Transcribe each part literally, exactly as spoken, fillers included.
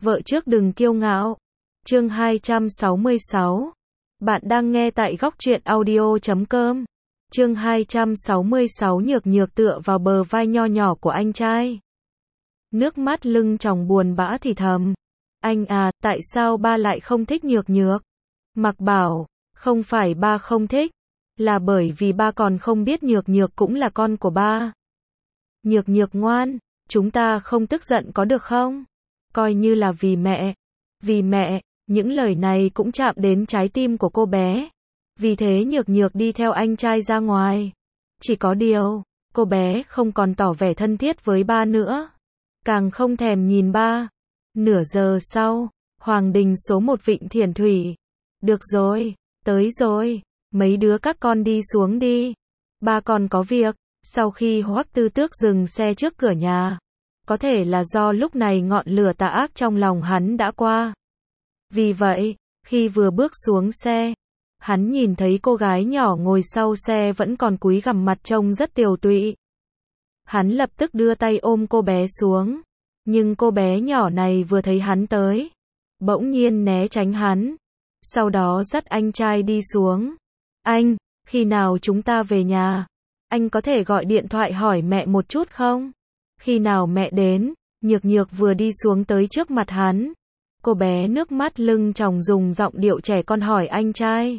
Vợ trước đừng kiêu ngạo. Chương hai trăm sáu mươi sáu. Bạn đang nghe tại góc truyện audio chấm com. Chương hai trăm sáu mươi sáu. Nhược Nhược tựa vào bờ vai nho nhỏ của anh trai. Nước mắt lưng tròng buồn bã thì thầm. Anh à, tại sao ba lại không thích Nhược Nhược? Mặc bảo, không phải ba không thích, là bởi vì ba còn không biết Nhược Nhược cũng là con của ba. Nhược Nhược ngoan, chúng ta không tức giận có được không? Coi như là vì mẹ. Vì mẹ, những lời này cũng chạm đến trái tim của cô bé. Vì thế Nhược Nhược đi theo anh trai ra ngoài. Chỉ có điều, cô bé không còn tỏ vẻ thân thiết với ba nữa. Càng không thèm nhìn ba. Nửa giờ sau, Hoàng Đình số một Vịnh Thiển Thủy. Được rồi, tới rồi, mấy đứa các con đi xuống đi. Ba còn có việc. Sau khi Hoắc Tư Tước dừng xe trước cửa nhà, có thể là do lúc này ngọn lửa tà ác trong lòng hắn đã qua. Vì vậy, khi vừa bước xuống xe, hắn nhìn thấy cô gái nhỏ ngồi sau xe vẫn còn cúi gằm mặt trông rất tiều tụy. Hắn lập tức đưa tay ôm cô bé xuống, nhưng cô bé nhỏ này vừa thấy hắn tới, bỗng nhiên né tránh hắn, sau đó dắt anh trai đi xuống. Anh, khi nào chúng ta về nhà? Anh có thể gọi điện thoại hỏi mẹ một chút không? Khi nào mẹ đến? Nhược Nhược vừa đi xuống tới trước mặt hắn. Cô bé nước mắt lưng tròng dùng giọng điệu trẻ con hỏi anh trai.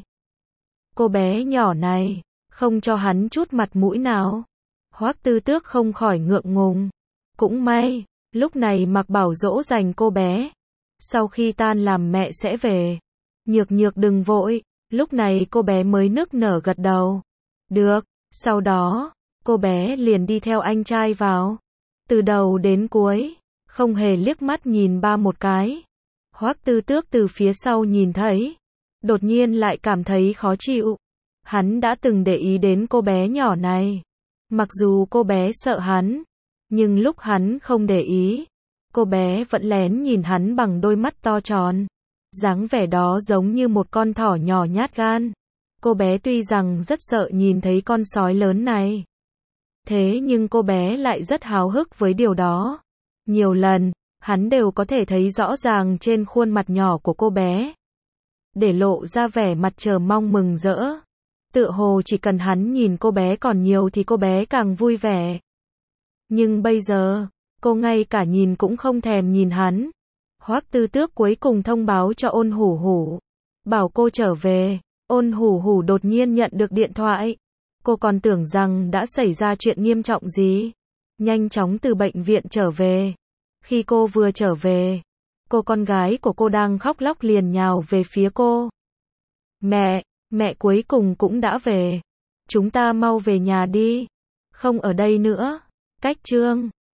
Cô bé nhỏ này, không cho hắn chút mặt mũi nào. Hoắc Tư Tước không khỏi ngượng ngùng. Cũng may, lúc này Mặc Bảo dỗ dành cô bé. Sau khi tan làm mẹ sẽ về. Nhược Nhược đừng vội, lúc này cô bé mới nức nở gật đầu. Được. Sau đó, cô bé liền đi theo anh trai vào. Từ đầu đến cuối, không hề liếc mắt nhìn ba một cái. Hoắc Tư Tước từ phía sau nhìn thấy, đột nhiên lại cảm thấy khó chịu. Hắn đã từng để ý đến cô bé nhỏ này. Mặc dù cô bé sợ hắn, nhưng lúc hắn không để ý, cô bé vẫn lén nhìn hắn bằng đôi mắt to tròn. Dáng vẻ đó giống như một con thỏ nhỏ nhát gan. Cô bé tuy rằng rất sợ nhìn thấy con sói lớn này, thế nhưng cô bé lại rất háo hức với điều đó. Nhiều lần, hắn đều có thể thấy rõ ràng trên khuôn mặt nhỏ của cô bé, để lộ ra vẻ mặt chờ mong mừng rỡ. Tựa hồ chỉ cần hắn nhìn cô bé còn nhiều thì cô bé càng vui vẻ. Nhưng bây giờ, cô ngay cả nhìn cũng không thèm nhìn hắn. Hoắc Tư Tước cuối cùng thông báo cho Ôn Hủ Hủ, bảo cô trở về. Ôn Hủ Hủ đột nhiên nhận được điện thoại. Cô còn tưởng rằng đã xảy ra chuyện nghiêm trọng gì. Nhanh chóng từ bệnh viện trở về. Khi cô vừa trở về, cô con gái của cô đang khóc lóc liền nhào về phía cô. Mẹ, mẹ cuối cùng cũng đã về. Chúng ta mau về nhà đi. Không ở đây nữa. Cách chương